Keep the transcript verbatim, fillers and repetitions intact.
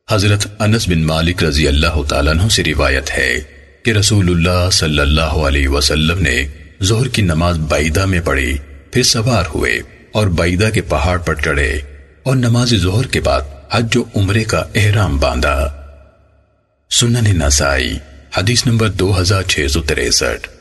हजरत अनस बिन मालिक रजी अल्लाह तआला अन्हु से रिवायत है कि रसूलुल्लाह सल्लल्लाहु अलैहि वसल्लम ने जोहर की नमाज बैदा में पढ़ी, फिर सवार हुए और बैदा के पहाड़ पर चढ़े और नमाज जोहर के बाद हज व उम्रे का एहराम बांधा। सुनन नसाई हदीस नंबर दो हजार छह सौ तिरसठ।